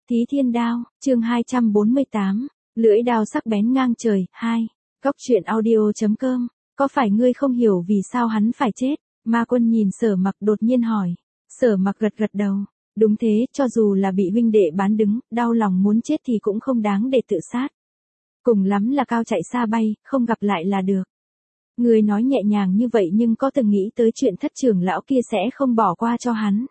Thí Thiên Đao, chương 248, lưỡi đao sắc bén ngang trời, 2. Góc truyện audio.com, có phải ngươi không hiểu vì sao hắn phải chết? Ma Quân nhìn Sở Mặc đột nhiên hỏi. Sở Mặc gật gật đầu, đúng thế, cho dù là bị huynh đệ bán đứng, đau lòng muốn chết thì cũng không đáng để tự sát. Cùng lắm là cao chạy xa bay, không gặp lại là được. Ngươi nói nhẹ nhàng như vậy nhưng có từng nghĩ tới chuyện thất trưởng lão kia sẽ không bỏ qua cho hắn?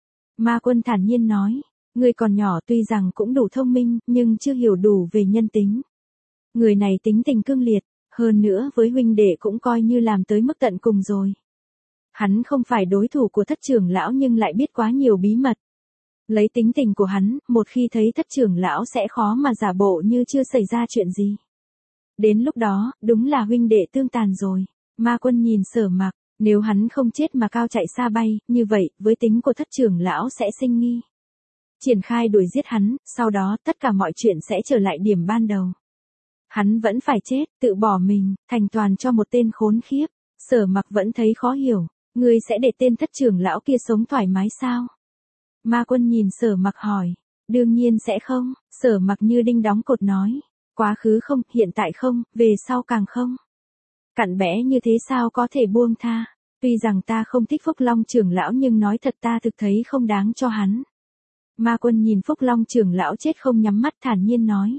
Ma Quân thản nhiên nói. Người còn nhỏ tuy rằng cũng đủ thông minh, nhưng chưa hiểu đủ về nhân tính. Người này tính tình cương liệt, hơn nữa với huynh đệ cũng coi như làm tới mức tận cùng rồi. Hắn không phải đối thủ của thất trưởng lão nhưng lại biết quá nhiều bí mật. Lấy tính tình của hắn, một khi thấy thất trưởng lão sẽ khó mà giả bộ như chưa xảy ra chuyện gì. Đến lúc đó, đúng là huynh đệ tương tàn rồi. Ma Quân nhìn Sở Mặc, nếu hắn không chết mà cao chạy xa bay, như vậy, với tính của thất trưởng lão sẽ sinh nghi. Triển khai đuổi giết hắn, sau đó tất cả mọi chuyện sẽ trở lại điểm ban đầu. Hắn vẫn phải chết, tự bỏ mình, thành toàn cho một tên khốn khiếp. Sở Mặc vẫn thấy khó hiểu, ngươi sẽ để tên thất trưởng lão kia sống thoải mái sao? Ma Quân nhìn Sở Mặc hỏi, đương nhiên sẽ không, Sở Mặc như đinh đóng cột nói, quá khứ không, hiện tại không, về sau càng không. Cặn bẽ như thế sao có thể buông tha, tuy rằng ta không thích Phúc Long trưởng lão nhưng nói thật ta thực thấy không đáng cho hắn. Ma Quân nhìn Phúc Long trưởng lão chết không nhắm mắt thản nhiên nói.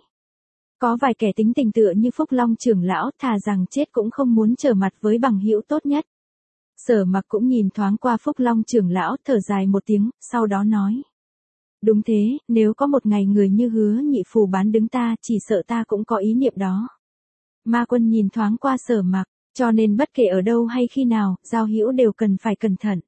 Có vài kẻ tính tình tựa như Phúc Long trưởng lão thà rằng chết cũng không muốn trở mặt với bằng hữu tốt nhất. Sở Mặc cũng nhìn thoáng qua Phúc Long trưởng lão thở dài một tiếng, sau đó nói. Đúng thế, nếu có một ngày người như Hứa Nhị Phù bán đứng ta chỉ sợ ta cũng có ý niệm đó. Ma Quân nhìn thoáng qua Sở Mặc, cho nên bất kể ở đâu hay khi nào, giao hữu đều cần phải cẩn thận.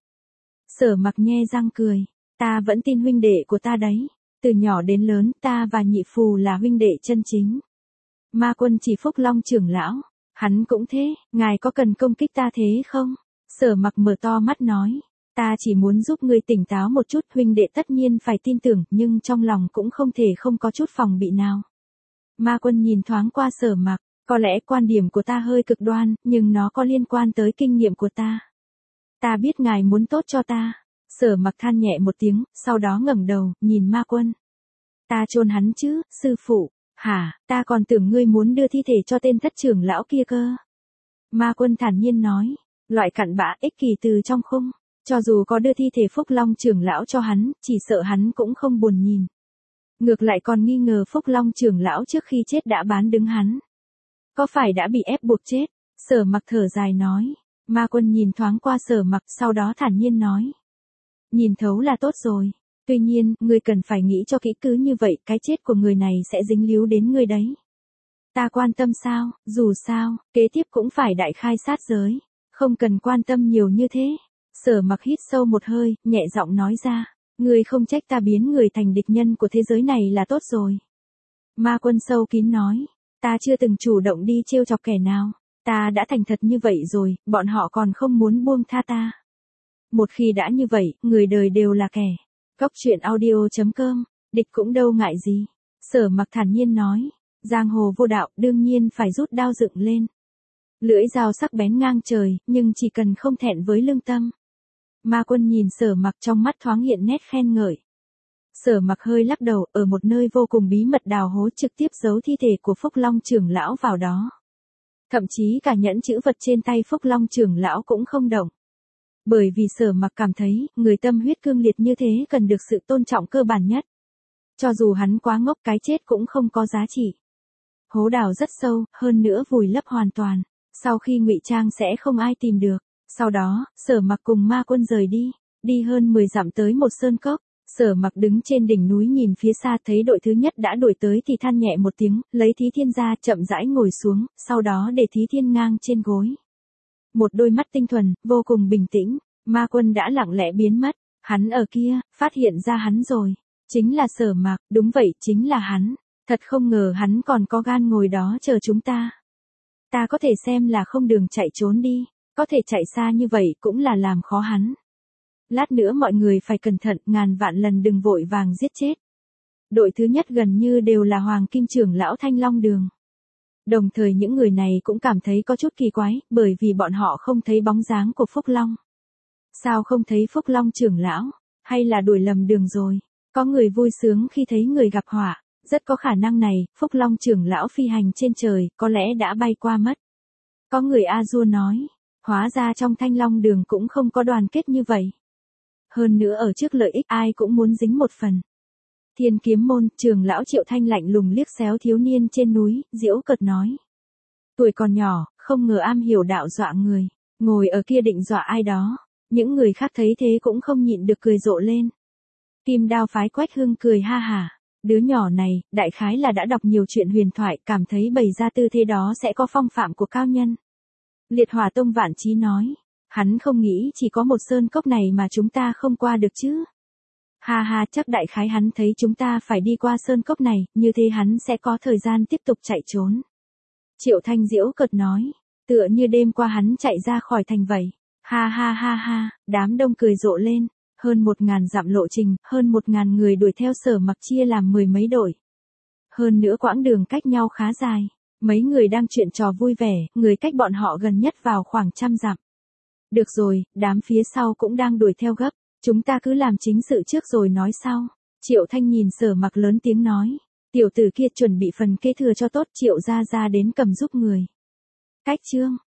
Sở Mặc nhe răng cười. Ta vẫn tin huynh đệ của ta đấy. Từ nhỏ đến lớn ta và Nhị Phù là huynh đệ chân chính. Ma Quân chỉ Phúc Long trưởng lão. Hắn cũng thế, ngài có cần công kích ta thế không? Sở Mặc mở to mắt nói. Ta chỉ muốn giúp ngươi tỉnh táo một chút, huynh đệ tất nhiên phải tin tưởng, nhưng trong lòng cũng không thể không có chút phòng bị nào. Ma Quân nhìn thoáng qua Sở Mặc, có lẽ quan điểm của ta hơi cực đoan, nhưng nó có liên quan tới kinh nghiệm của ta. Ta biết ngài muốn tốt cho ta. Sở Mặc than nhẹ một tiếng, sau đó ngẩng đầu, nhìn Ma Quân. Ta chôn hắn chứ, sư phụ, hả, ta còn tưởng ngươi muốn đưa thi thể cho tên thất trưởng lão kia cơ. Ma Quân thản nhiên nói, loại cặn bã ích kỷ từ trong khung, cho dù có đưa thi thể Phúc Long trưởng lão cho hắn, chỉ sợ hắn cũng không buồn nhìn. Ngược lại còn nghi ngờ Phúc Long trưởng lão trước khi chết đã bán đứng hắn. Có phải đã bị ép buộc chết? Sở Mặc thở dài nói. Ma Quân nhìn thoáng qua Sở Mặc, sau đó thản nhiên nói. Nhìn thấu là tốt rồi. Tuy nhiên, ngươi cần phải nghĩ cho kỹ, cứ như vậy, cái chết của người này sẽ dính líu đến ngươi đấy. Ta quan tâm sao, dù sao, kế tiếp cũng phải đại khai sát giới. Không cần quan tâm nhiều như thế. Sở Mặc hít sâu một hơi, nhẹ giọng nói ra. Ngươi không trách ta biến người thành địch nhân của thế giới này là tốt rồi. Ma Quân sâu kín nói. Ta chưa từng chủ động đi trêu chọc kẻ nào. Ta đã thành thật như vậy rồi, bọn họ còn không muốn buông tha ta. Một khi đã như vậy, người đời đều là kẻ. Góc truyện audio.com, địch cũng đâu ngại gì. Sở Mặc thản nhiên nói, giang hồ vô đạo đương nhiên phải rút đao dựng lên. Lưỡi dao sắc bén ngang trời, nhưng chỉ cần không thẹn với lương tâm. Ma Quân nhìn Sở Mặc trong mắt thoáng hiện nét khen ngợi. Sở Mặc hơi lắc đầu, ở một nơi vô cùng bí mật đào hố trực tiếp giấu thi thể của Phúc Long trưởng lão vào đó. Thậm chí cả nhẫn chữ vật trên tay Phúc Long trưởng lão cũng không động. Bởi vì Sở Mặc cảm thấy, người tâm huyết cương liệt như thế cần được sự tôn trọng cơ bản nhất. Cho dù hắn quá ngốc, cái chết cũng không có giá trị. Hố đào rất sâu, hơn nữa vùi lấp hoàn toàn. Sau khi ngụy trang sẽ không ai tìm được. Sau đó, Sở Mặc cùng Ma Quân rời đi. Đi hơn 10 dặm tới một sơn cốc. Sở Mặc đứng trên đỉnh núi nhìn phía xa thấy đội thứ nhất đã đuổi tới thì than nhẹ một tiếng, lấy Thí Thiên ra chậm rãi ngồi xuống, sau đó để Thí Thiên ngang trên gối. Một đôi mắt tinh thuần, vô cùng bình tĩnh, Ma Quân đã lặng lẽ biến mất, hắn ở kia, phát hiện ra hắn rồi. Chính là Sở Mặc, đúng vậy, chính là hắn. Thật không ngờ hắn còn có gan ngồi đó chờ chúng ta. Ta có thể xem là không đường chạy trốn đi, có thể chạy xa như vậy cũng là làm khó hắn. Lát nữa mọi người phải cẩn thận, ngàn vạn lần đừng vội vàng giết chết. Đội thứ nhất gần như đều là Hoàng Kim trưởng lão Thanh Long Đường. Đồng thời những người này cũng cảm thấy có chút kỳ quái, bởi vì bọn họ không thấy bóng dáng của Phúc Long. Sao không thấy Phúc Long trưởng lão, hay là đuổi lầm đường rồi? Có người vui sướng khi thấy người gặp họa, rất có khả năng này, Phúc Long trưởng lão phi hành trên trời, có lẽ đã bay qua mất. Có người A-dua nói, hóa ra trong Thanh Long đường cũng không có đoàn kết như vậy. Hơn nữa ở trước lợi ích ai cũng muốn dính một phần. Thiên Kiếm Môn, trưởng lão Triệu Thanh lạnh lùng liếc xéo thiếu niên trên núi, giễu cợt nói. Tuổi còn nhỏ, không ngờ am hiểu đạo dọa người, ngồi ở kia định dọa ai đó. Những người khác thấy thế cũng không nhịn được cười rộ lên. Kim Đao phái Quách Hưng cười ha hả. Đứa nhỏ này, đại khái là đã đọc nhiều chuyện huyền thoại, cảm thấy bày ra tư thế đó sẽ có phong phạm của cao nhân. Liệt Hỏa Tông Vạn Chí nói, hắn không nghĩ chỉ có một sơn cốc này mà chúng ta không qua được chứ. Ha ha, chắc đại khái hắn thấy chúng ta phải đi qua sơn cốc này, như thế hắn sẽ có thời gian tiếp tục chạy trốn. Triệu Thanh giễu cợt nói, tựa như đêm qua hắn chạy ra khỏi thành vậy. Ha ha ha ha, đám đông cười rộ lên. Hơn 1.000 dặm lộ trình, hơn 1.000 người đuổi theo Sở Mặc chia làm 10 mấy đội. Hơn nữa quãng đường cách nhau khá dài. Mấy người đang chuyện trò vui vẻ, người cách bọn họ gần nhất vào khoảng 100 dặm. Được rồi, đám phía sau cũng đang đuổi theo gấp. Chúng ta cứ làm chính sự trước rồi nói sau. Triệu Thanh nhìn Sở Mặc lớn tiếng nói. Tiểu tử kia chuẩn bị phần kế thừa cho tốt, Triệu gia đến cầm giúp người. Cách chương